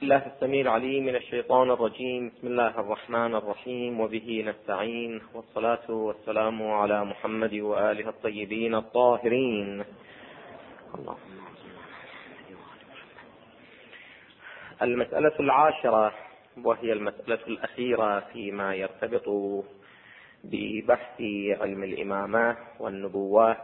الله السميع العليم من الشيطان الرجيم. بسم الله الرحمن الرحيم، وبه نستعين، والصلاة والسلام على محمد وآله الطيبين الطاهرين. المسألة 10، وهي المسألة الأخيرة فيما يرتبط ببحث علم الإمامة والنبوة.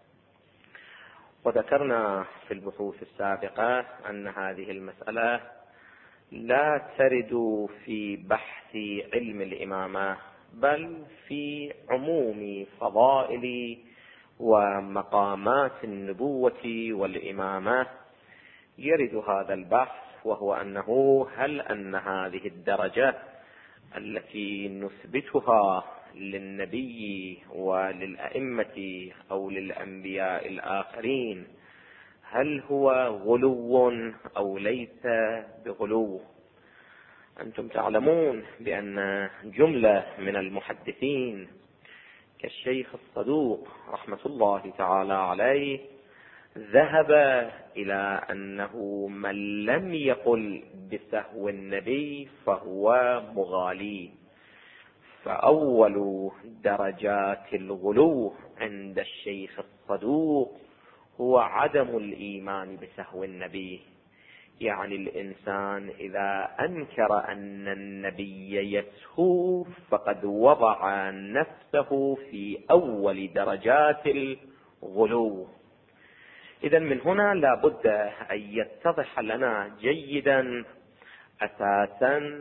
وذكرنا في البحوث السابقة أن هذه المسألة لا ترد في بحث علم الإمامة، بل في عموم فضائل ومقامات النبوة والإمامة يرد هذا البحث، وهو أنه هل أن هذه الدرجة التي نثبتها للنبي وللأئمة أو للأنبياء الآخرين هل هو غلو أو ليس بغلو؟ أنتم تعلمون بأن جملة من المحدثين كالشيخ الصدوق رحمة الله تعالى عليه ذهب إلى أنه من لم يقل بسهو النبي فهو مغالي. فأول درجات الغلو عند الشيخ الصدوق هو عدم الإيمان بسهو النبي، يعني الإنسان إذا أنكر أن النبي يسهو فقد وضع نفسه في أول درجات الغلو. إذن من هنا لابد أن يتضح لنا جيدا أساسا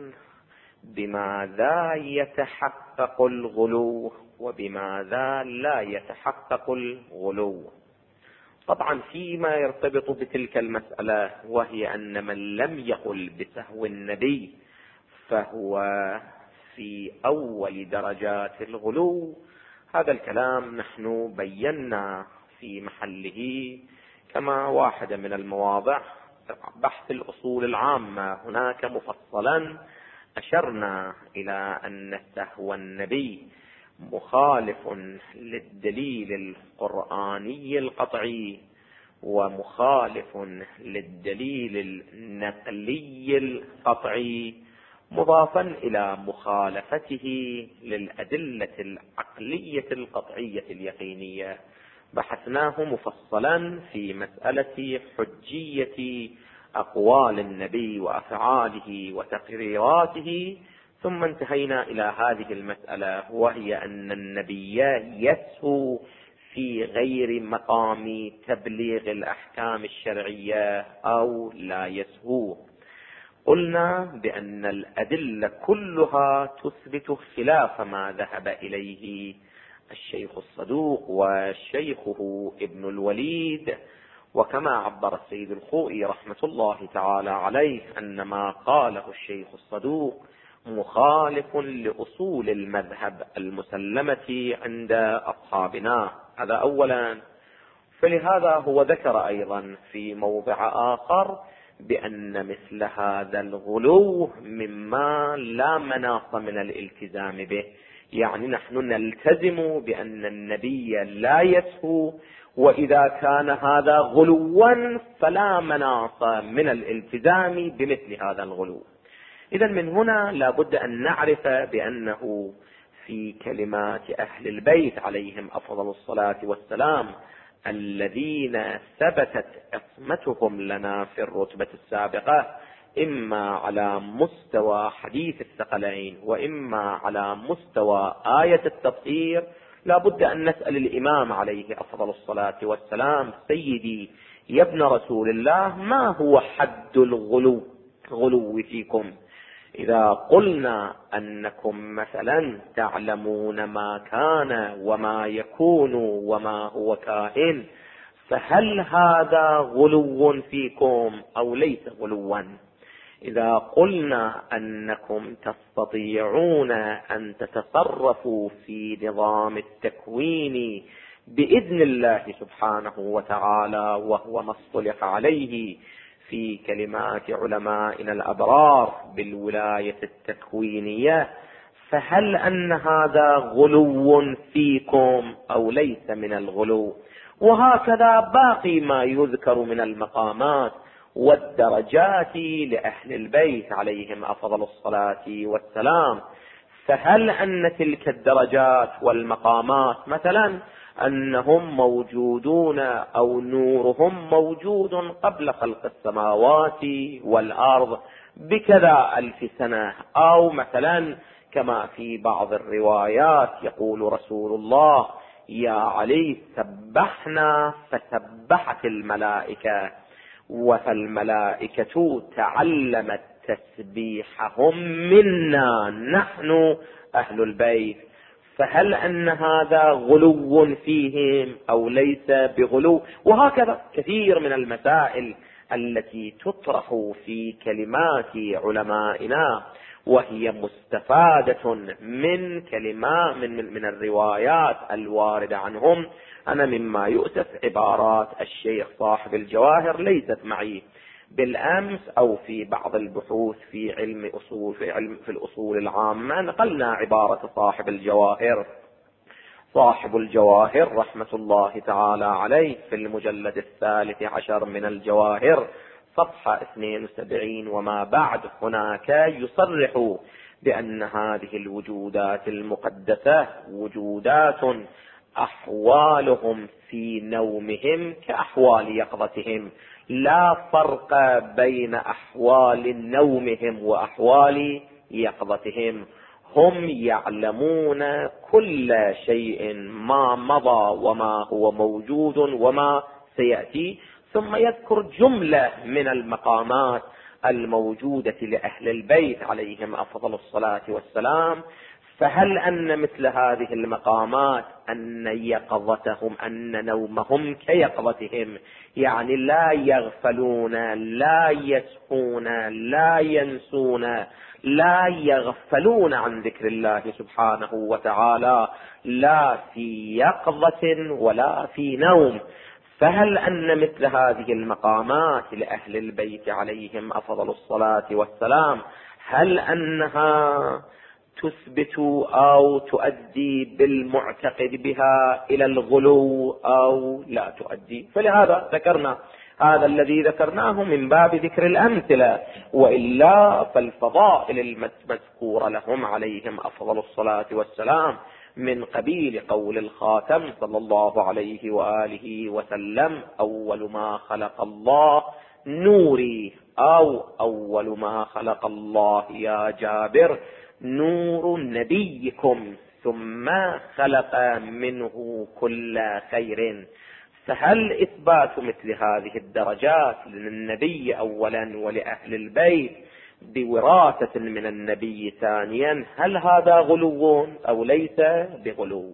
بماذا يتحقق الغلو وبماذا لا يتحقق الغلو. طبعا فيما يرتبط بتلك المسألة، وهي أن من لم يقل بسهو النبي فهو في أول درجات الغلو، هذا الكلام نحن بينا في محله كما واحدة من المواضع بحث الأصول العامة. هناك مفصلا أشرنا إلى أن سهو النبي مخالف للدليل القرآني القطعي ومخالف للدليل النقلي القطعي، مضافا إلى مخالفته للأدلة العقلية القطعية اليقينية. بحثناه مفصلا في مسألة حجية أقوال النبي وأفعاله وتقريراته، ثم انتهينا إلى هذه المسألة، وهي أن النبي يسهو في غير مقام تبليغ الأحكام الشرعية أو لا يسهو. قلنا بأن الأدلة كلها تثبت خلاف ما ذهب إليه الشيخ الصدوق وشيخه ابن الوليد، وكما عبر السيد الخوئي رحمة الله تعالى عليه أن ما قاله الشيخ الصدوق مخالف لأصول المذهب المسلمة عند أصحابنا. هذا أولا. فلهذا هو ذكر أيضا في موضع آخر بأن مثل هذا الغلو مما لا مناص من الالتزام به، يعني نحن نلتزم بأن النبي لا يسهو، وإذا كان هذا غلوا فلا مناص من الالتزام بمثل هذا الغلو. إذن من هنا لابد أن نعرف بأنه في كلمات أهل البيت عليهم أفضل الصلاة والسلام الذين ثبتت عصمتهم لنا في الرتبة السابقة، إما على مستوى حديث الثقلين وإما على مستوى آية التطهير، لابد أن نسأل الإمام عليه أفضل الصلاة والسلام: سيدي يا ابن رسول الله، ما هو حد الغلو فيكم؟ إذا قلنا أنكم مثلا تعلمون ما كان وما يكون وما هو كائن، فهل هذا غلو فيكم أو ليس غلوا؟ إذا قلنا أنكم تستطيعون أن تتصرفوا في نظام التكوين بإذن الله سبحانه وتعالى، وهو ما اصطلح عليه في كلمات علمائنا الأبرار بالولاية التكوينية، فهل أن هذا غلو فيكم أو ليس من الغلو؟ وهكذا باقي ما يذكر من المقامات، والدرجات لأهل البيت عليهم أفضل الصلاة والسلام. فهل أن تلك الدرجات والمقامات مثلا أنهم موجودون أو نورهم موجود قبل خلق السماوات والأرض بكذا 1000 سنة، أو مثلا كما في بعض الروايات يقول رسول الله: يا علي سبحنا فسبحت الملائكة، فالملائكة تعلمت تسبيحهم منا نحن أهل البيت. فهل أن هذا غلو فيهم أو ليس بغلو؟ وهكذا كثير من المسائل التي تطرح في كلمات علمائنا وهي مستفادة من كلمات من الروايات الواردة عنهم. أنا مما يؤسف عبارات الشيخ صاحب الجواهر ليست معي بالأمس أو في بعض البحوث في علم أصول في الأصول العامة نقلنا عبارة صاحب الجواهر. صاحب الجواهر رحمة الله تعالى عليه في المجلد 13 من الجواهر صفحة 72 وما بعد هناك يصرح بأن هذه الوجودات المقدسة وجودات أحوالهم في نومهم كأحوال يقظتهم، لا فرق بين أحوال نومهم وأحوال يقظتهم. هم يعلمون كل شيء ما مضى وما هو موجود وما سيأتي، ثم يذكر جملة من المقامات الموجودة لأهل البيت عليهم أفضل الصلاة والسلام. فهل أن مثل هذه المقامات أن يقظتهم أن نومهم كيقظتهم، يعني لا يغفلون لا يسهون لا ينسون لا يغفلون عن ذكر الله سبحانه وتعالى لا في يقظة ولا في نوم. فهل أن مثل هذه المقامات لأهل البيت عليهم أفضل الصلاة والسلام هل أنها تثبت أو تؤدي بالمعتقد بها إلى الغلو أو لا تؤدي؟ فلهذا ذكرنا هذا الذي ذكرناه من باب ذكر الأمثلة، وإلا فالفضائل المذكورة لهم عليهم أفضل الصلاة والسلام من قبيل قول الخاتم صلى الله عليه وآله وسلم: أول ما خلق الله نوري، أو أول ما خلق الله يا جابر نور نبيكم ثم خلق منه كل خير. فهل إثبات مثل هذه الدرجات للنبي أولا ولأهل البيت بوراثة من النبي ثانيا هل هذا غلو أو ليس بغلو؟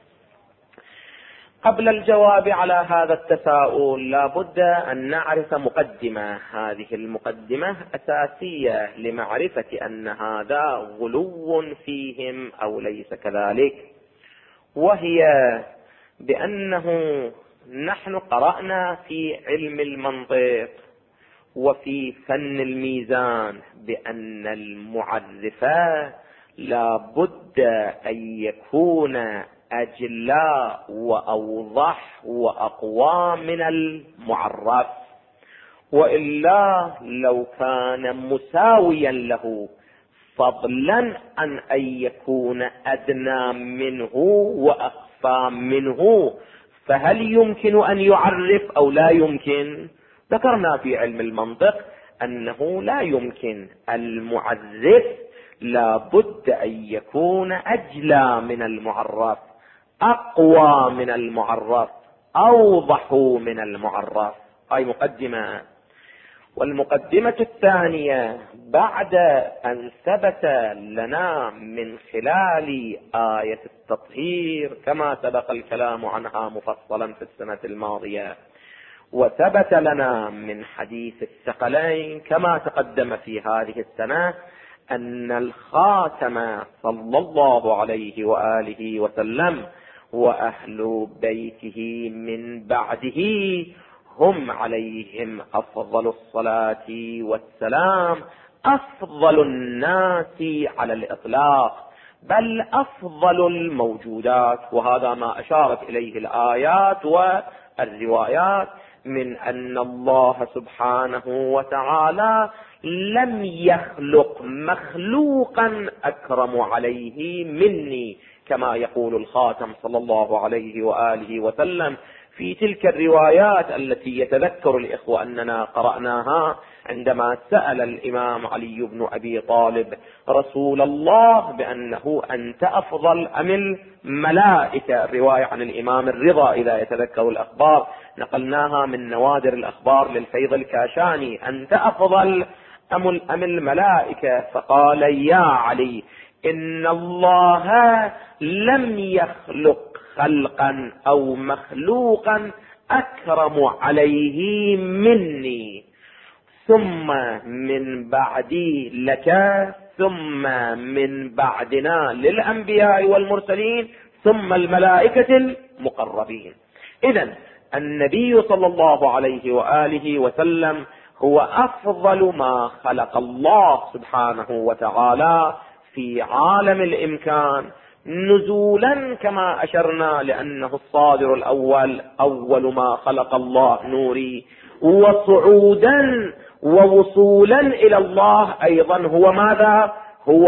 قبل الجواب على هذا التساؤل لابد أن نعرف مقدمة. هذه المقدمة أساسية لمعرفة أن هذا غلو فيهم أو ليس كذلك، وهي بأنه نحن قرأنا في علم المنطق وفي فن الميزان بأن المعرفة لابد أن يكون أجلاء وأوضح وأقوى من المعرف، وإلا لو كان مساويا له فضلا عن أن يكون أدنى منه وأخفى منه فهل يمكن أن يعرف أو لا يمكن؟ ذكرنا في علم المنطق أنه لا يمكن. المعرف لابد أن يكون أجلى من المعرف، أقوى من المعرف، أوضح من المعرف. هاي مقدمة. والمقدمة الثانية بعد أن ثبت لنا من خلال آية التطهير كما سبق الكلام عنها مفصلا في السنة الماضية، وثبت لنا من حديث الثقلين كما تقدم في هذه السنة أن الخاتم صلى الله عليه وآله وسلم وأهل بيته من بعده هم عليهم أفضل الصلاة والسلام أفضل الناس على الإطلاق، بل أفضل الموجودات. وهذا ما أشارت إليه الآيات والروايات من أن الله سبحانه وتعالى لم يخلق مخلوقا أكرم عليه مني، كما يقول الخاتم صلى الله عليه وآله وسلم في تلك الروايات التي يتذكر الإخوة أننا قرأناها عندما سأل الإمام علي بن أبي طالب رسول الله بأنه أنت أفضل أم الملائكة، الرواية عن الإمام الرضا إذا يتذكر الأخبار، نقلناها من نوادر الأخبار للفيض الكاشاني، أنت أفضل أم الملائكة؟ فقال يا علي إن الله لم يخلق خلقا أو مخلوقا أكرم عليه مني، ثم من بعدي لك، ثم من بعدنا للأنبياء والمرسلين، ثم الملائكة المقربين. إذن النبي صلى الله عليه وآله وسلم هو أفضل ما خلق الله سبحانه وتعالى في عالم الإمكان، نزولا كما أشرنا لأنه الصادر الأول، أول ما خلق الله نوري، وصعودا ووصولا إلى الله أيضا هو ماذا؟ هو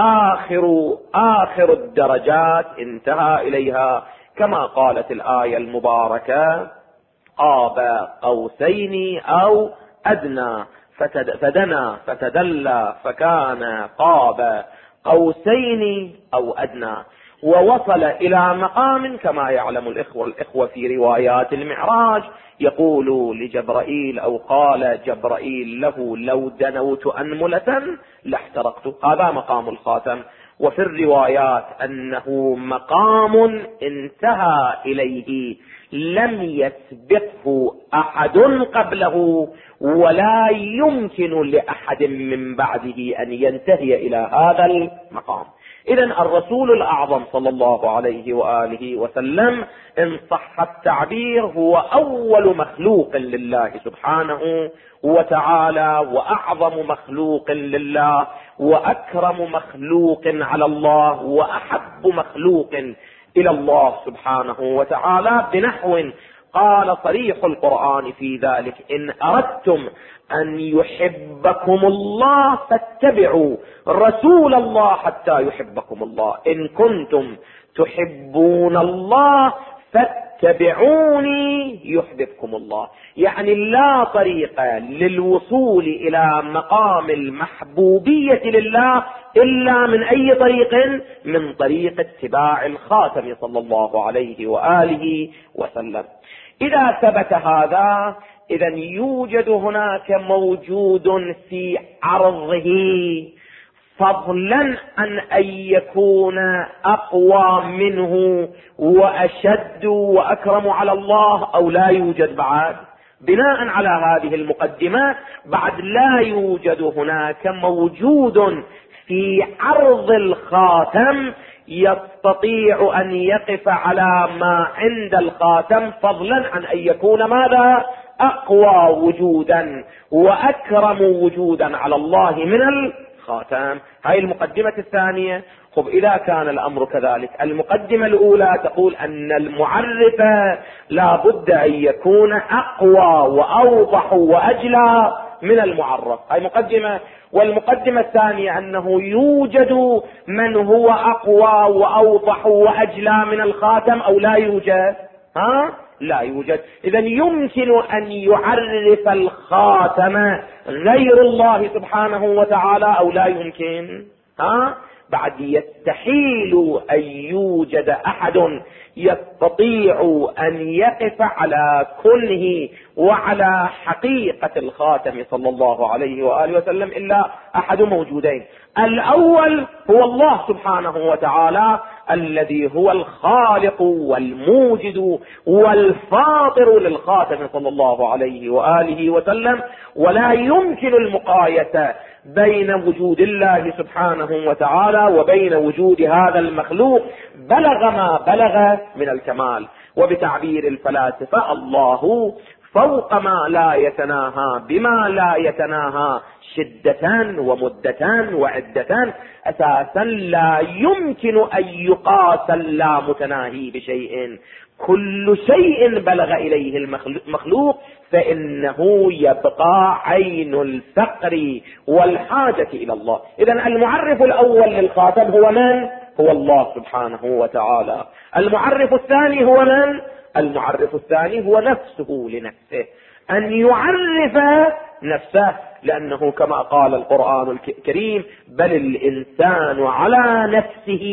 آخر الدرجات انتهى إليها، كما قالت الآية المباركة قاب قوسين أو أدنى فدنا فتدلى فكان قاب قوسين أو أدنى، ووصل إلى مقام كما يعلم الإخوة في روايات المعراج يقول لجبرائيل أو قال جبرائيل له لو دنوت أنملة لاحترقت، هذا مقام الخاتم. وفي الروايات أنه مقام انتهى إليه لم يسبقه أحد قبله ولا يمكن لأحد من بعده أن ينتهي إلى هذا المقام. إذن الرسول الأعظم صلى الله عليه وآله وسلم إن صح التعبير هو أول مخلوق لله سبحانه وتعالى، وأعظم مخلوق لله، وأكرم مخلوق على الله، وأحب مخلوق إلى الله سبحانه وتعالى، بنحو قال صريح القرآن في ذلك إن أردتم أن يحبكم الله فاتبعوا رسول الله حتى يحبكم الله، إن كنتم تحبون الله فاتبعوني يحببكم الله. يعني لا طريق للوصول إلى مقام المحبوبية لله إلا من أي طريق؟ من طريق اتباع الخاتم صلى الله عليه وآله وسلم. إذا ثبت هذا إذن يوجد هناك موجود في عرضه فضلا عن أن يكون أقوى منه وأشد وأكرم على الله، أو لا يوجد بعد؟ بناء على هذه المقدمة بعد لا يوجد هناك موجود في عرض الخاتم يستطيع أن يقف على ما عند الخاتم فضلا عن أن يكون ماذا؟ أقوى وجودا وأكرم وجودا على الله من الخاتم. هاي المقدمة الثانية. خب إذا كان الأمر كذلك، المقدمة الأولى تقول أن المعرف لا بد أن يكون أقوى وأوضح وأجلى من المعرف، هاي مقدمة. والمقدمة الثانية أنه يوجد من هو أقوى وأوضح وأجلى من الخاتم، أو لا يوجد؟ لا يوجد. إذن يمكن أن يعرف الخاتم غير الله سبحانه وتعالى أو لا يمكن؟ بعد يستحيل أن يوجد أحد يستطيع أن يقف على كنه وعلى حقيقة الخاتم صلى الله عليه وآله وسلم إلا أحد موجودين. الأول هو الله سبحانه وتعالى الذي هو الخالق والموجد والفاطر للخاتم صلى الله عليه وآله وسلم، ولا يمكن المقايسة بين وجود الله سبحانه وتعالى وبين وجود هذا المخلوق، بلغ ما بلغ من الكمال. وبتعبير الفلاسفة الله فوق ما لا يتناهى بما لا يتناهى شدة ومدة وعدة، أساسا لا يمكن أن يقاس اللامتناهي بشيء، كل شيء بلغ إليه المخلوق فإنه يبقى عين الفقر والحاجة إلى الله. إذن المعرف الأول للخاتم هو من؟ هو الله سبحانه وتعالى. المعرف الثاني هو من؟ المعرف الثاني هو نفسه لنفسه، أن يعرف نفسه، لأنه كما قال القرآن الكريم: بل الإنسان على نفسه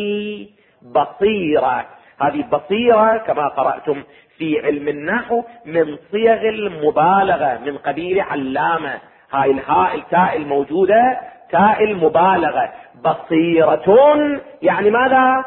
بصيرة. هذه بصيرة كما قرأتم في علم النحو من صيغ المبالغة من قبيل علامة. هاي الهاء التاء الموجودة تاء المبالغة. بصيرة يعني ماذا؟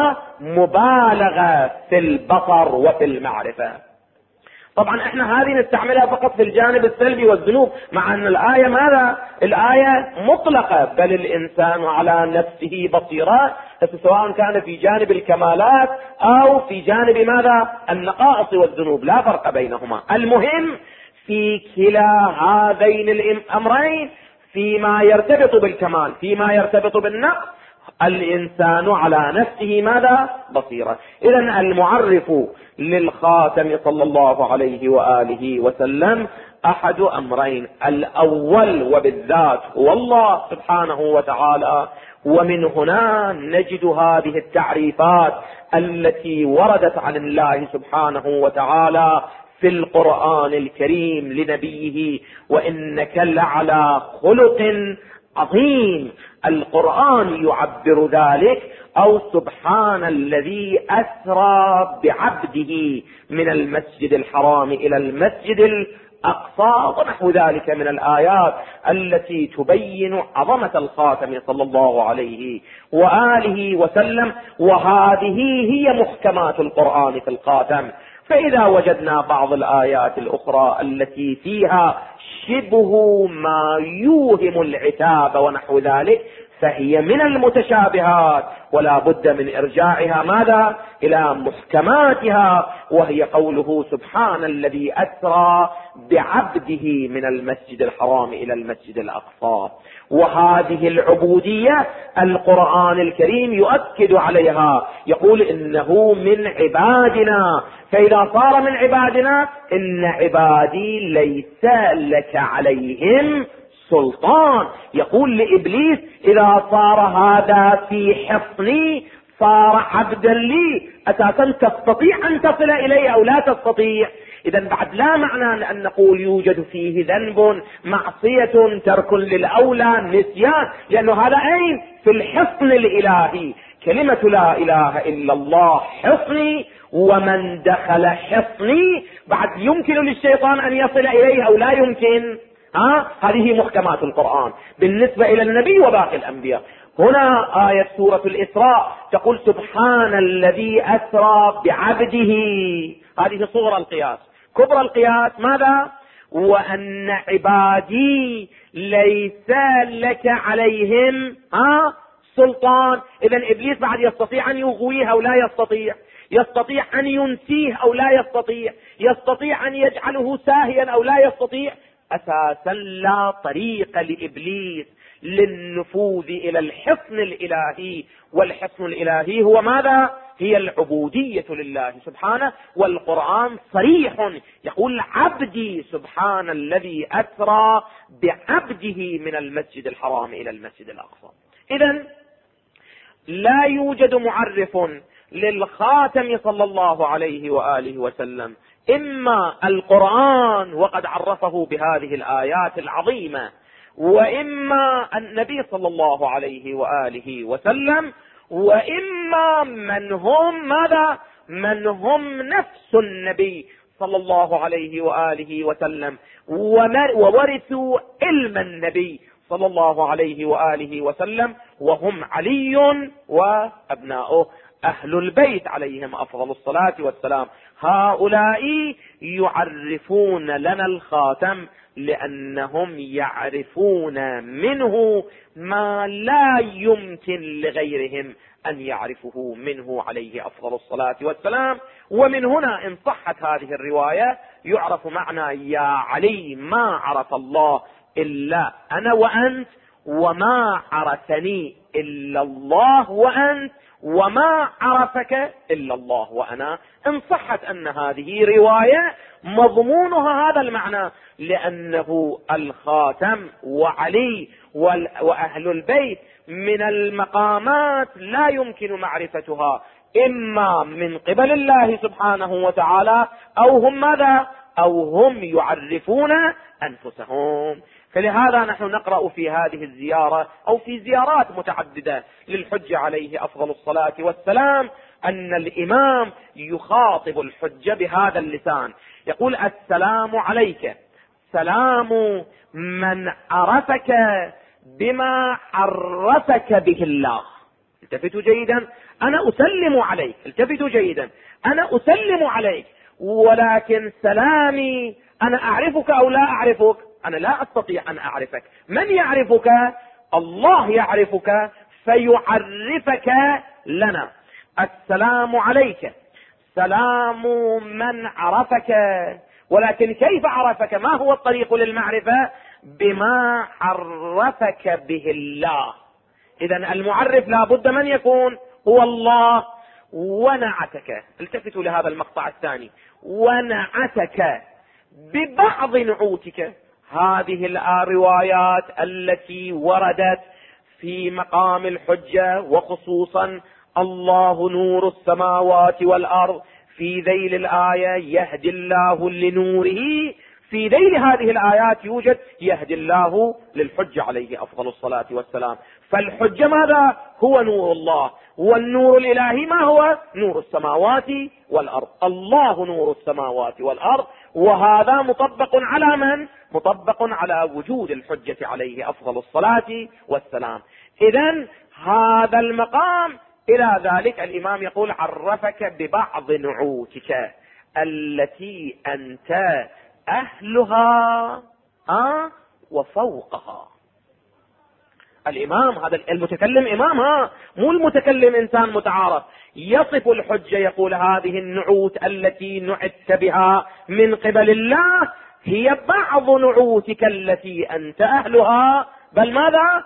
مبالغة في البصر وفي المعرفة. طبعا احنا هذه نستعملها فقط في الجانب السلبي والذنوب، مع ان الآية ماذا؟ الآية مطلقة: بل الإنسان على نفسه بصيرة، سواء كان في جانب الكمالات او في جانب ماذا؟ النقائص والذنوب، لا فرق بينهما. المهم في كلا هذين الأمرين، فيما يرتبط بالكمال فيما يرتبط بالنقص، الإنسان على نفسه ماذا؟ بصيرة. إذن المعرف للخاتم صلى الله عليه وآله وسلم أحد أمرين: الأول وبالذات هو الله سبحانه وتعالى، ومن هنا نجد هذه التعريفات التي وردت عن الله سبحانه وتعالى في القرآن الكريم لنبيه: وإنك لعلى خلق عظيم. القرآن يعبر ذلك: أو سبحان الذي أسرى بعبده من المسجد الحرام إلى المسجد الأقصى، ونحو ذلك من الآيات التي تبين عظمة الخاتم صلى الله عليه وآله وسلم. وهذه هي محكمات القرآن في الخاتم. فإذا وجدنا بعض الآيات الأخرى التي فيها شبه ما يوهم العتاب ونحو ذلك، فهي من المتشابهات، ولا بد من إرجاعها ماذا؟ إلى محكماتها، وهي قوله: سبحان الذي أسرى بعبده من المسجد الحرام إلى المسجد الأقصى. وهذه العبودية القرآن الكريم يؤكد عليها، يقول: إنه من عبادنا. فإذا صار من عبادنا، إن عبادي ليس لك عليهم سلطان. يقول لإبليس: إذا صار هذا في حصني صار عبدا لي، أساسا تستطيع أن تصل إليه أو لا تستطيع؟ إذن بعد لا معنى أن نقول يوجد فيه ذنب، معصية، ترك للأولى، نسيان، لأنه هذا أين؟ في الحصن الإلهي. كلمة لا إله إلا الله حصني، ومن دخل حصني بعد يمكن للشيطان أن يصل إليه أو لا يمكن. هذه محكمات القرآن بالنسبة إلى النبي وباقي الأنبياء. هنا آية سورة الإسراء تقول: سبحان الذي أسرى بعبده. هذه صغرى القياس. كبرى القياس ماذا؟ وأن عبادي ليس لك عليهم سلطان. إذن إبليس بعد يستطيع أن يغويه أو لا يستطيع؟ يستطيع أن ينسيه أو لا يستطيع؟ يستطيع أن يجعله ساهيا أو لا يستطيع؟ أساسا لا طريق لإبليس للنفوذ إلى الحصن الإلهي. والحصن الإلهي هو ماذا؟ هي العبودية لله سبحانه. والقرآن صريح يقول: عبدي سبحان الذي أسرى بعبده من المسجد الحرام إلى المسجد الأقصى. إذن لا يوجد معرف للخاتم صلى الله عليه وآله وسلم إما القرآن وقد عرفه بهذه الآيات العظيمة، وإما النبي صلى الله عليه وآله وسلم، وإما من هم ماذا؟ من هم نفس النبي صلى الله عليه وآله وسلم، وورثوا علم النبي صلى الله عليه وآله وسلم، وهم علي وأبناؤه أهل البيت عليهم أفضل الصلاة والسلام. هؤلاء يعرفون لنا الخاتم لأنهم يعرفون منه ما لا يمكن لغيرهم أن يعرفه منه عليه أفضل الصلاة والسلام. ومن هنا إن صحت هذه الرواية يعرف معنى: يا علي ما عرف الله إلا أنا وأنت، وما عرفني إلا الله وأنت، وما عرفك إلا الله وأنا، إن صحت أن هذه رواية مضمونها هذا المعنى، لأنه الخاتم وعلي وأهل البيت من المقامات لا يمكن معرفتها إما من قبل الله سبحانه وتعالى، أو هم ماذا؟ أو هم يعرفون أنفسهم. فلهذا نحن نقرأ في هذه الزيارة أو في زيارات متعددة للحج عليه أفضل الصلاة والسلام أن الإمام يخاطب الحج بهذا اللسان، يقول: السلام عليك، سلام من عرفك بما عرفك به الله. التفتوا جيدا، أنا أسلم عليك، التفتوا جيدا، أنا أسلم عليك، ولكن سلامي أنا أعرفك أو لا أعرفك؟ أنا لا أستطيع أن أعرفك. من يعرفك؟ الله يعرفك فيعرفك لنا. السلام عليك، سلام من عرفك، ولكن كيف عرفك؟ ما هو الطريق للمعرفة؟ بما عرفك به الله. إذن المعرف لا بد من يكون هو الله. ونعتك، التفتوا لهذا المقطع الثاني، ونعتك ببعض نعوتك. هذه الروايات التي وردت في مقام الحجة، وخصوصا الله نور السماوات والأرض، في ذيل الآية يهدي الله لنوره، في ذيل هذه الآيات يوجد يهدي الله للحج عليه أفضل الصلاة والسلام. فالحج ماذا؟ هو نور الله، والنور الإلهي ما هو؟ نور السماوات والأرض. الله نور السماوات والأرض، وهذا مطبق على من؟ مطبق على وجود الحجة عليه أفضل الصلاة والسلام. إذن هذا المقام إلى ذلك الإمام يقول: عرفك ببعض نعوتك التي أنت أهلها وفوقها. الإمام هذا المتكلم إمام، مو المتكلم إنسان متعارف، يصف الحجة، يقول: هذه النعوت التي نعت بها من قبل الله هي بعض نعوتك التي أنت أهلها، بل ماذا؟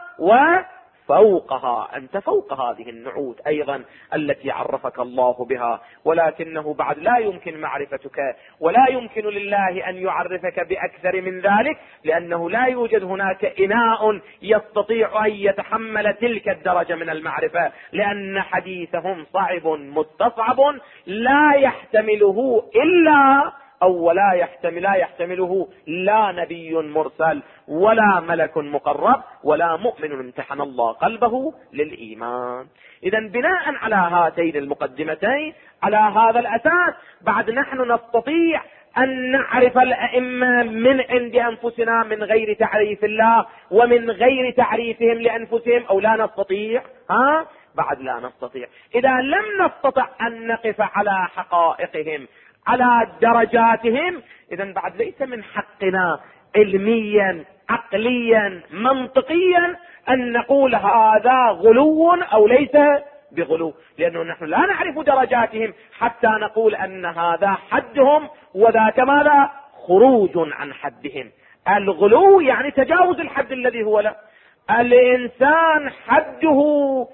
وفوقها، أنت فوق هذه النعوت أيضا التي عرفك الله بها. ولكنه بعد لا يمكن معرفتك، ولا يمكن لله أن يعرفك بأكثر من ذلك، لأنه لا يوجد هناك إناء يستطيع أن يتحمل تلك الدرجة من المعرفة، لأن حديثهم صعب مستصعب لا يحتمله إلا أو لا يحتمله لا نبي مرسل ولا ملك مقرب ولا مؤمن امتحن الله قلبه للإيمان. إذن بناء على هاتين المقدمتين، على هذا الأساس، بعد نحن نستطيع أن نعرف الأئمة من عند أنفسنا من غير تعريف الله ومن غير تعريفهم لأنفسهم، أو لا نستطيع؟ بعد لا نستطيع. إذا لم نستطع أن نقف على حقائقهم، على درجاتهم، إذن بعد ليس من حقنا علميا عقليا منطقيا أن نقول هذا غلو أو ليس بغلو، لأنه نحن لا نعرف درجاتهم حتى نقول أن هذا حدهم وذاك ماذا؟ خروج عن حدهم. الغلو يعني تجاوز الحد الذي هو له. الإنسان حده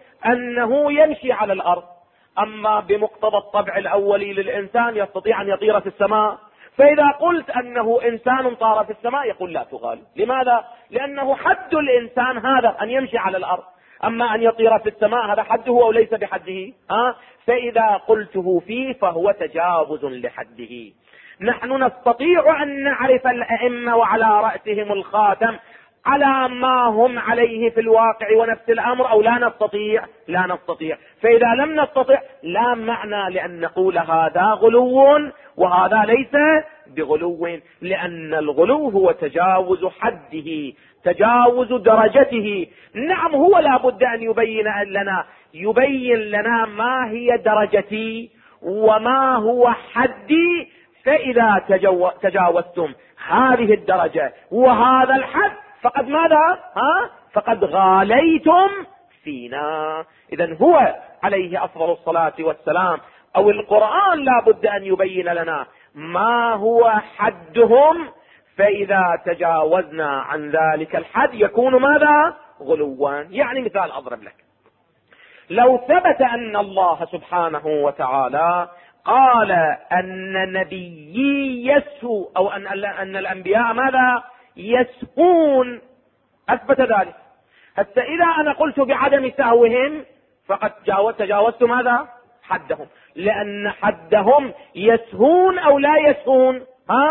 أنه يمشي على الأرض، أما بمقتضى الطبع الأولي للإنسان يستطيع أن يطير في السماء. فإذا قلت أنه إنسان طار في السماء يقول لا تغالي. لماذا؟ لأنه حد الإنسان هذا أن يمشي على الأرض، أما أن يطير في السماء هذا حده أو ليس بحده؟ فإذا قلته فيه فهو تجاوز لحده. نحن نستطيع أن نعرف الأئمة وعلى رأسهم الخاتم على ما هم عليه في الواقع ونفس الأمر، أو لا نستطيع؟ لا نستطيع. فإذا لم نستطيع لا معنى لأن نقول هذا غلو وهذا ليس بغلو، لأن الغلو هو تجاوز حده، تجاوز درجته. نعم، هو لا بد أن يبين لنا ما هي درجتي وما هو حدي. فإذا تجاوزتم هذه الدرجة وهذا الحد فقد ماذا؟ فقد غاليتم فينا. إذن هو عليه أفضل الصلاة والسلام أو القرآن لا بد أن يبين لنا ما هو حدهم، فإذا تجاوزنا عن ذلك الحد يكون ماذا؟ غلوا. يعني مثال أضرب لك، لو ثبت أن الله سبحانه وتعالى قال أن نبيي يسهو، أو أن الأنبياء ماذا؟ يسهون، أثبت ذلك. حتى إذا أنا قلت بعدم سهوهم فقد تجاوزت ماذا؟ حدهم، لأن حدهم يسهون أو لا يسهون؟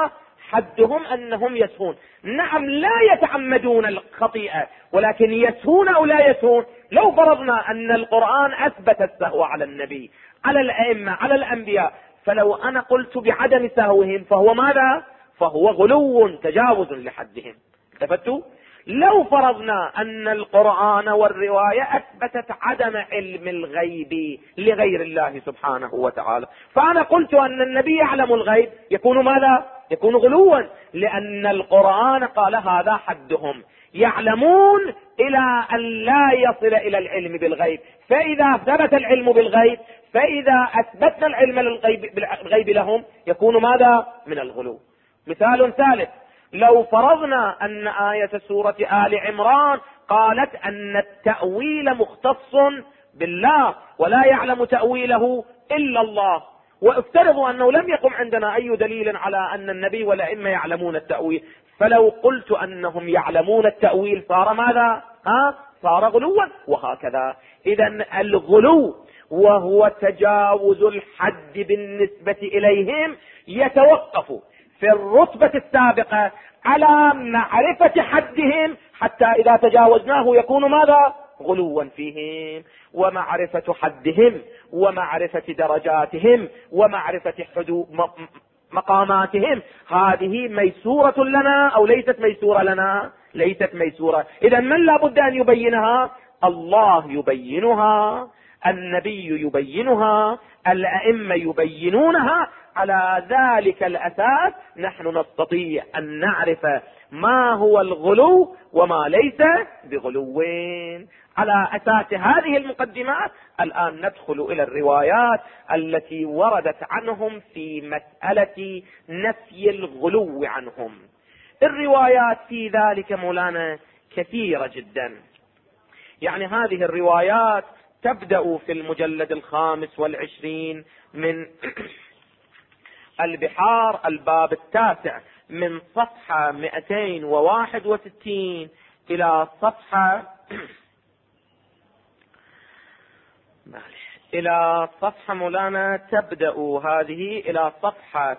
حدهم أنهم يسهون. نعم لا يتعمدون الخطيئة، ولكن يسهون أو لا يسهون. لو فرضنا أن القرآن أثبت السهو على النبي، على الأئمة، على الأنبياء، فلو أنا قلت بعدم سهوهم فهو ماذا؟ فهو غلو، تجاوز لحدهم. التفتوا؟ لو فرضنا أن القرآن والرواية أثبتت عدم علم الغيب لغير الله سبحانه وتعالى، فأنا قلت أن النبي يعلم الغيب، يكون ماذا؟ يكون غلوا، لأن القرآن قال هذا حدهم، يعلمون إلى أن لا يصل إلى العلم بالغيب. فإذا ثبت العلم بالغيب، فإذا أثبتنا العلم بالغيب لهم، يكون ماذا؟ من الغلو. مثال ثالث، لو فرضنا أن آية سورة آل عمران قالت أن التأويل مختص بالله ولا يعلم تأويله إلا الله، وافترضوا أنه لم يقم عندنا أي دليل على أن النبي والأئمة يعلمون التأويل، فلو قلت أنهم يعلمون التأويل صار ماذا؟ صار غلوا. وهكذا. إذن الغلو وهو تجاوز الحد بالنسبة إليهم يتوقف في الرتبة السابقة على معرفة حدهم، حتى إذا تجاوزناه يكون ماذا؟ غلوا فيهم. ومعرفة حدهم ومعرفة درجاتهم ومعرفة حدود مقاماتهم هذه ميسورة لنا أو ليست ميسورة لنا؟ ليست ميسورة. إذا من لا بد أن يبينها؟ الله يبينها، النبي يبينها، الأئمة يبينونها. على ذلك الأساس نحن نستطيع أن نعرف ما هو الغلو وما ليس بغلوين. على أساس هذه المقدمات الآن ندخل إلى الروايات التي وردت عنهم في مسألة نفي الغلو عنهم. الروايات في ذلك مولانا كثيرة جدا. يعني هذه الروايات تبدأ في المجلد 25 من البحار، الباب 9، من صفحة 261 إلى صفحة مولانا تبدأ هذه إلى صفحة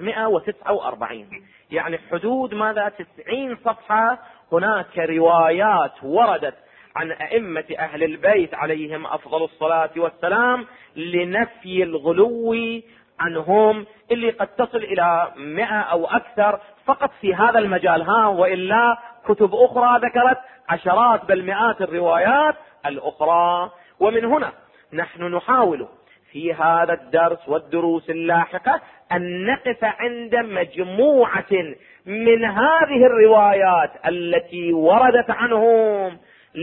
349، يعني حدود ماذا؟ 90 صفحة. هناك روايات وردت عن أئمة أهل البيت عليهم أفضل الصلاة والسلام لنفي الغلو عنهم، اللي قد تصل إلى 100 أو أكثر فقط في هذا المجال، وإلا كتب أخرى ذكرت عشرات بل مئات الروايات الأخرى. ومن هنا نحن نحاول في هذا الدرس والدروس اللاحقة أن نقف عند مجموعة من هذه الروايات التي وردت عنهم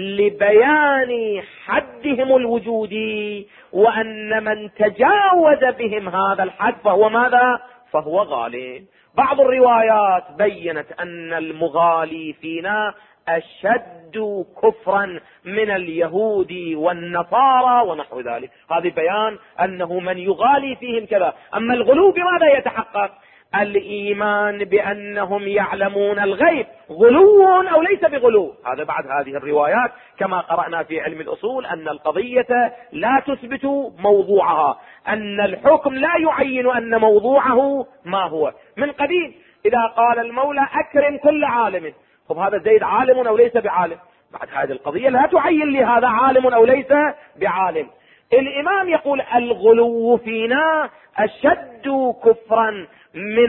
لبيان حدهم الوجودي، وأن من تجاوز بهم هذا الحد فهو ماذا؟ فهو غالي. بعض الروايات بيّنت أن المغالي فينا أشد كفرا من اليهود والنصارى ونحو ذلك. هذا بيان أنه من يغالي فيهم كذا. أما الغلو بماذا يتحقق؟ الإيمان بأنهم يعلمون الغيب غلو أو ليس بغلو. هذا بعد هذه الروايات كما قرأنا في علم الأصول أن القضية لا تثبت موضوعها، أن الحكم لا يعين أن موضوعه ما هو. من قبيل إذا قال المولى أكرم كل عالم، طب هذا زيد عالم أو ليس بعالم؟ بعد هذه القضية لا تعين لي هذا عالم أو ليس بعالم. الإمام يقول الغلو فينا أشد كفرا من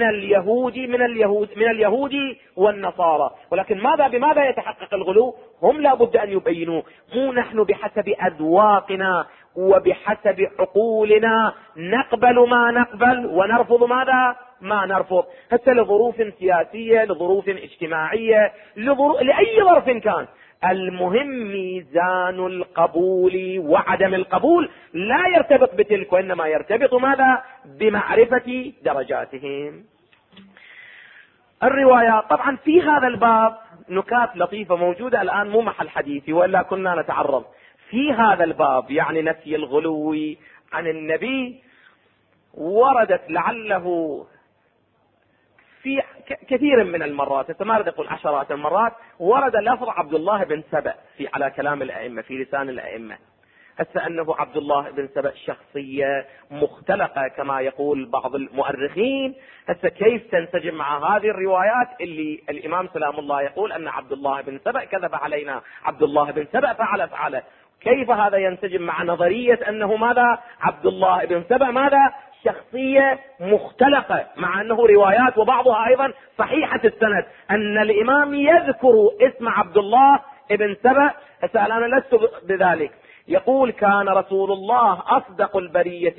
اليهود والنصارى. ولكن بماذا يتحقق الغلو؟ هم لا بد أن يبينوا، مو نحن بحسب أذواقنا وبحسب عقولنا نقبل ما نقبل ونرفض ماذا ما نرفض، حتى لظروف سياسية، لظروف اجتماعية، لأي ظرف كان. المهم ميزان القبول وعدم القبول لا يرتبط بتلك، وإنما يرتبط ماذا؟ بمعرفة درجاتهم. الروايات طبعا في هذا الباب نكات لطيفة موجودة الآن مو محل حديثي، وإلا كنا نتعرض في هذا الباب، يعني نفي الغلو عن النبي. وردت لعله في كثير من المرات، ما أريد أقول عشرات المرات، ورد لفظ عبد الله بن سبأ في على كلام الأئمة في لسان الأئمة. هسه أنه عبد الله بن سبأ شخصية مختلقة كما يقول بعض المؤرخين. هسه كيف تنسجم مع هذه الروايات اللي الإمام سلام الله يقول أن عبد الله بن سبأ كذب علينا، عبد الله بن سبأ فعل، كيف هذا ينسجم مع نظرية أنه ماذا عبد الله بن سبأ ماذا شخصية مختلقة، مع أنه روايات وبعضها أيضا صحيحة السند أن الإمام يذكر اسم عبد الله بن سبأ. هسه أنا لست بذلك. يقول كان رسول الله أصدق البرية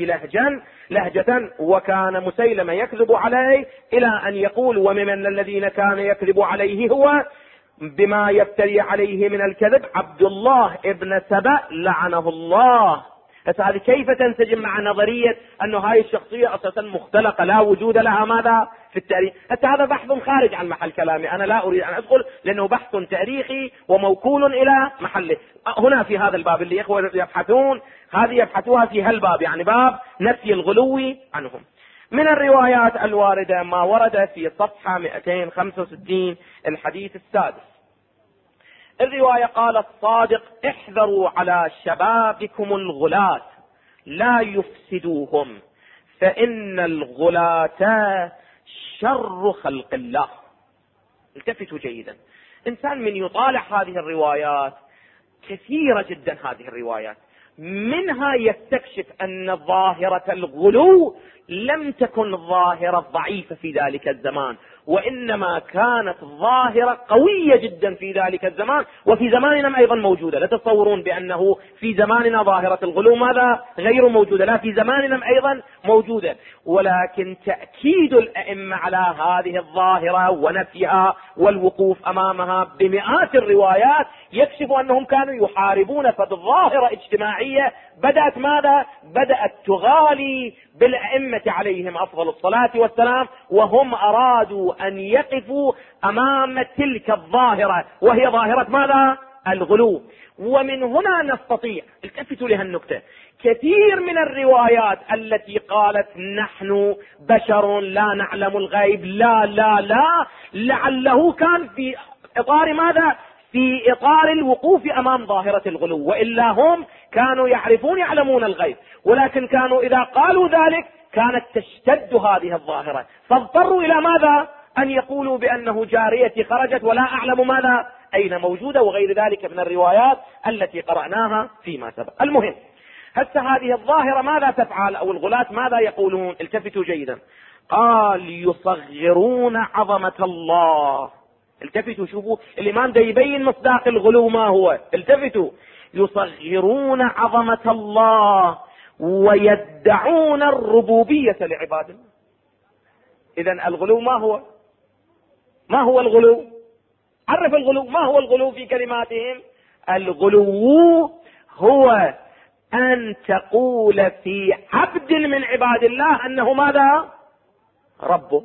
لهجة وكان مسيلمة يكذب عليه، إلى أن يقول ومن الذين كان يكذب عليه هو بما يفتري عليه من الكذب عبد الله ابن سبأ لعنه الله. هذه كيف تنسجم مع نظرية أنه هاي الشخصية أساسا مختلقة لا وجود لها ماذا في التاريخ؟ حتى هذا بحث خارج عن محل كلامي، أنا لا أريد أن أدخل لأنه بحث تاريخي وموكول إلى محله. هنا في هذا الباب اللي إخوة يبحثون هذه يبحثوها في هالباب، يعني باب نفي الغلو عنهم. من الروايات الواردة ما ورد في صفحة 265 الحديث السادس. الرواية قال الصادق احذروا على شبابكم الغلاة لا يفسدوهم فإن الغلاة شر خلق الله. التفتوا جيدا، إنسان من يطالع هذه الروايات كثيرة جدا، هذه الروايات منها يستكشف أن ظاهرة الغلو لم تكن ظاهرة ضعيفة في ذلك الزمان، وإنما كانت ظاهرة قوية جدا في ذلك الزمان، وفي زماننا أيضا موجودة. لا تتصورون بأنه في زماننا ظاهرة الغلو ماذا غير موجودة، لا، في زماننا أيضا موجودة، ولكن تأكيد الأئمة على هذه الظاهرة ونفيها والوقوف أمامها بمئات الروايات يكشف أنهم كانوا يحاربون فالظاهرة اجتماعية بدأت ماذا؟ بدأت تغالي بالأئمة عليهم أفضل الصلاة والسلام، وهم أرادوا أن يقفوا أمام تلك الظاهرة وهي ظاهرة ماذا؟ الغلو. ومن هنا نستطيع، التفتوا لها النكتة، كثير من الروايات التي قالت نحن بشر لا نعلم الغيب لا لا لا، لعله كان في إطار ماذا؟ في إطار الوقوف أمام ظاهرة الغلو، وإلا هم كانوا يعلمون الغيب، ولكن كانوا إذا قالوا ذلك كانت تشتد هذه الظاهرة، فاضطروا إلى ماذا؟ أن يقولوا بأنه جاريتي خرجت ولا أعلم ماذا أين موجودة، وغير ذلك من الروايات التي قرأناها فيما سبق. المهم، هسه هذه الظاهرة ماذا تفعل؟ أو الغلاة ماذا يقولون؟ التفتوا جيدا. قال يصغرون عظمة الله. التفتوا شوفوا الإمام ده يبين مصداق الغلو ما هو. التفتوا، يصغرون عظمة الله ويدعون الربوبية لعباد الله. إذن الغلو ما هو؟ ما هو الغلو؟ عرف الغلو، ما هو الغلو في كلماتهم؟ الغلو هو أن تقول في عبد من عباد الله أنه ماذا؟ ربه.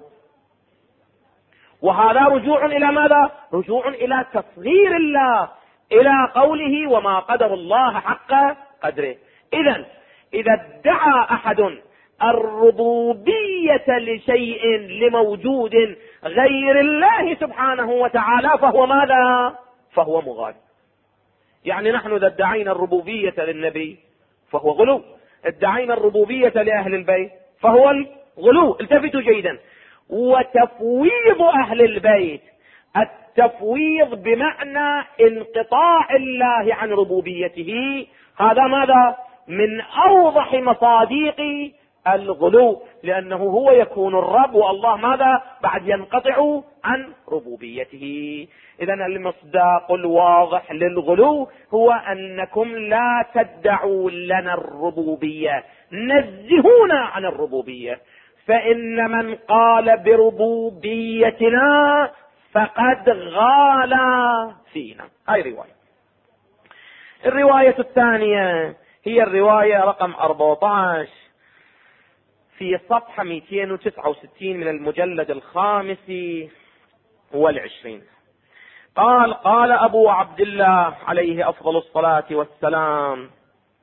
وهذا رجوع إلى ماذا؟ رجوع إلى تصغير الله، إلى قوله وما قدر الله حق قدره. إذا ادعى أحد الربوبية لشيء لموجود غير الله سبحانه وتعالى فهو ماذا؟ فهو مغالي. يعني نحن إذا ادعينا الربوبية للنبي فهو غلو، ادعينا الربوبية لأهل البيت فهو الغلو. التفتوا جيدا. وتفويض أهل البيت، التفويض بمعنى انقطاع الله عن ربوبيته، هذا ماذا؟ من أوضح مصادق الغلو، لأنه هو يكون الرب والله ماذا؟ بعد ينقطع عن ربوبيته. إذن المصداق الواضح للغلو هو أنكم لا تدعوا لنا الربوبية، نزهونا عن الربوبية، فإن من قال بربوبيتنا فقد غالى فينا. هاي رواية. الرواية الثانية هي الرواية رقم 14 في صفحة 269 من المجلد 25. قال أبو عبد الله عليه أفضل الصلاة والسلام،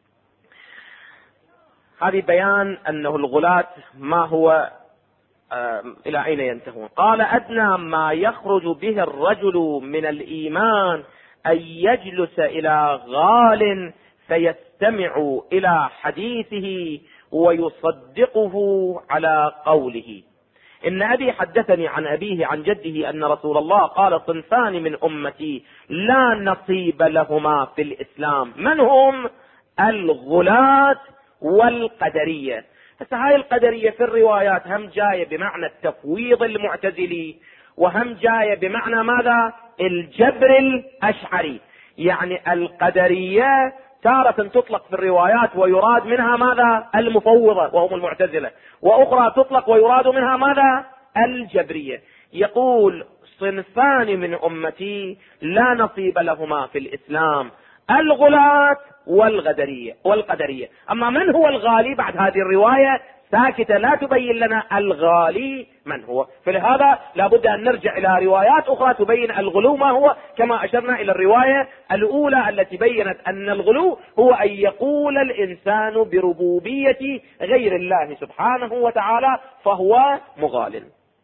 هذه بيان أنه الغلاة ما هو إلى أين ينتهون. قال: أدنى ما يخرج به الرجل من الإيمان أن يجلس إلى غال فيستمع إلى حديثه ويصدقه على قوله. إن أبي حدثني عن أبيه عن جده أن رسول الله قال: صنفان من أمتي لا نصيب لهما في الإسلام. من هم؟ الغلاة والقدرية. بس هاي القدرية في الروايات هم جاية بمعنى التفويض المعتزلي، وهم جاية بمعنى ماذا؟ الجبر الأشعري. يعني القدرية تارة تطلق في الروايات ويراد منها ماذا؟ المفوضة وهم المعتزلة، وأخرى تطلق ويراد منها ماذا؟ الجبرية. يقول: صنفان من أمتي لا نصيب لهما في الإسلام، الغلاة والقدرية. أما من هو الغالي بعد هذه الرواية ساكتة لا تبين لنا الغالي من هو، فلهذا لابد أن نرجع إلى روايات أخرى تبين الغلو ما هو، كما أشرنا إلى الرواية الأولى التي بينت أن الغلو هو أن يقول الإنسان بربوبية غير الله سبحانه وتعالى فهو مغال.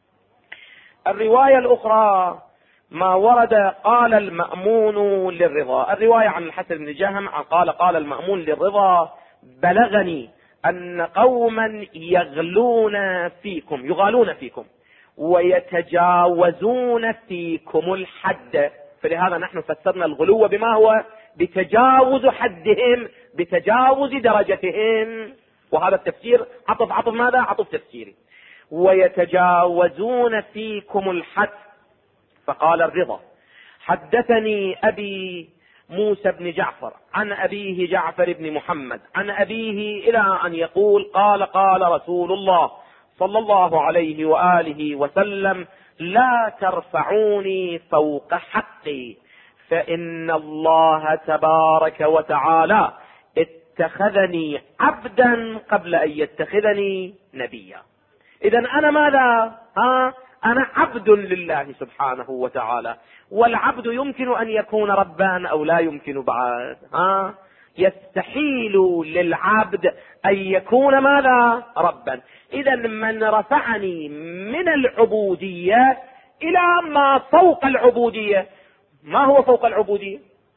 الرواية الأخرى ما ورد قال المأمون للرضا. الرواية عن الحسن بن جهم قال المأمون للرضا: بلغني أن قوما يغالون فيكم ويتجاوزون فيكم الحد. فلهذا نحن فسرنا الغلو بما هو بتجاوز حدهم، بتجاوز درجتهم، وهذا التفسير عطف ماذا؟ عطف تفسيري. ويتجاوزون فيكم الحد. فقال الرضا: حدثني أبي موسى بن جعفر عن أبيه جعفر بن محمد عن أبيه إلى أن يقول: قال رسول الله صلى الله عليه وآله وسلم: لا ترفعوني فوق حقي، فإن الله تبارك وتعالى اتخذني عبدا قبل أن يتخذني نبيا. إذن أنا ماذا؟ أنا عبد لله سبحانه وتعالى، والعبد يمكن أن يكون ربا أو لا يمكن بعد. يستحيل للعبد أن يكون ماذا؟ ربا. إذن من رفعني من العبودية إلى ما فوق العبودية. ما هو فوق العبودية؟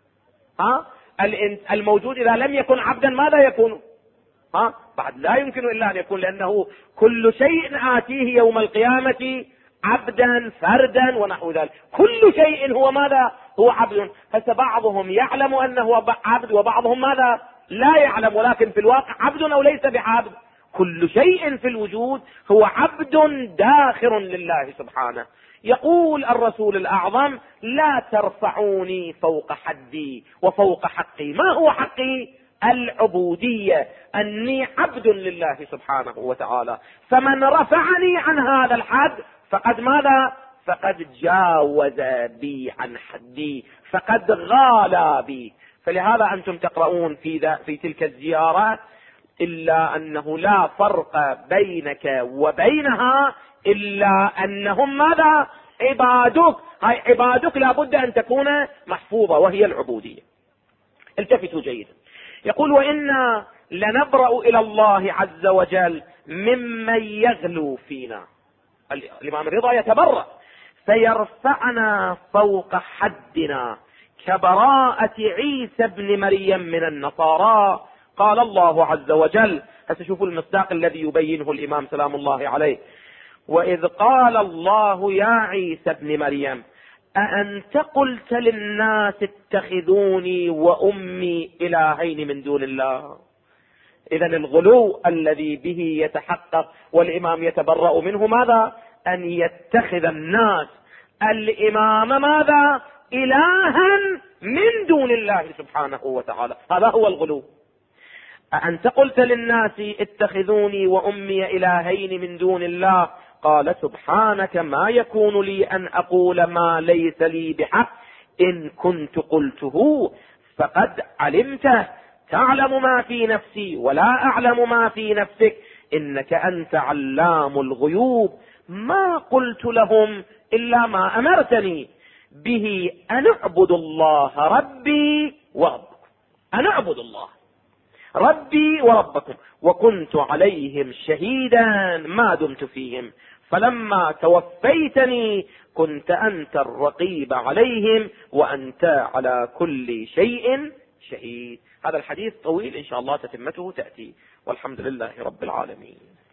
الموجود إذا لم يكن عبدا ماذا يكون؟ بعد لا يمكن إلا أن يكون، لأنه كل شيء آتيه يوم القيامة عبدا فردا ونحو ذلك. كل شيء هو ماذا؟ هو عبد. فبعضهم يعلم أنه عبد وبعضهم ماذا؟ لا يعلم، ولكن في الواقع عبد أو ليس بعبد. كل شيء في الوجود هو عبد داخر لله سبحانه. يقول الرسول الأعظم: لا ترفعوني فوق حدي وفوق حقي. ما هو حقي؟ العبودية، أني عبد لله سبحانه وتعالى. فمن رفعني عن هذا الحد فقد ماذا؟ فقد جاوز بي عن حدي، فقد غالى بي. فلهذا أنتم تقرؤون في تلك الزيارات: إلا أنه لا فرق بينك وبينها إلا أنهم ماذا؟ عبادك. هاي عبادك لابد أن تكون محفوظة، وهي العبودية. التفتوا جيدا. يقول: وإنا لنبرأ إلى الله عز وجل ممن يغلو فينا. الإمام الرضا يتبرأ فيرفعنا فوق حدنا كبراءة عيسى بن مريم من النصارى. قال الله عز وجل، هتشوفوا المصداق الذي يبينه الإمام سلام الله عليه: وإذ قال الله يا عيسى بن مريم أأنت قلت للناس اتخذوني وأمي إلهين من دون الله. إذن الغلو الذي به يتحقق والإمام يتبرأ منه ماذا؟ أن يتخذ الناس الإمام ماذا؟ إلها من دون الله سبحانه وتعالى. هذا هو الغلو. أأنت قلت للناس اتخذوني وأمي إلهين من دون الله. قال: سبحانك ما يكون لي أن أقول ما ليس لي بحق، إن كنت قلته فقد علمته، تعلم ما في نفسي ولا أعلم ما في نفسك، إنك أنت علام الغيوب. ما قلت لهم إلا ما أمرتني به أن اعبد الله ربي وربكم، أن اعبد الله ربي وربكم، وكنت عليهم شهيدا ما دمت فيهم، فلما توفيتني كنت أنت الرقيب عليهم وأنت على كل شيء شهيد. هذا الحديث طويل إن شاء الله تتمته تأتي، والحمد لله رب العالمين.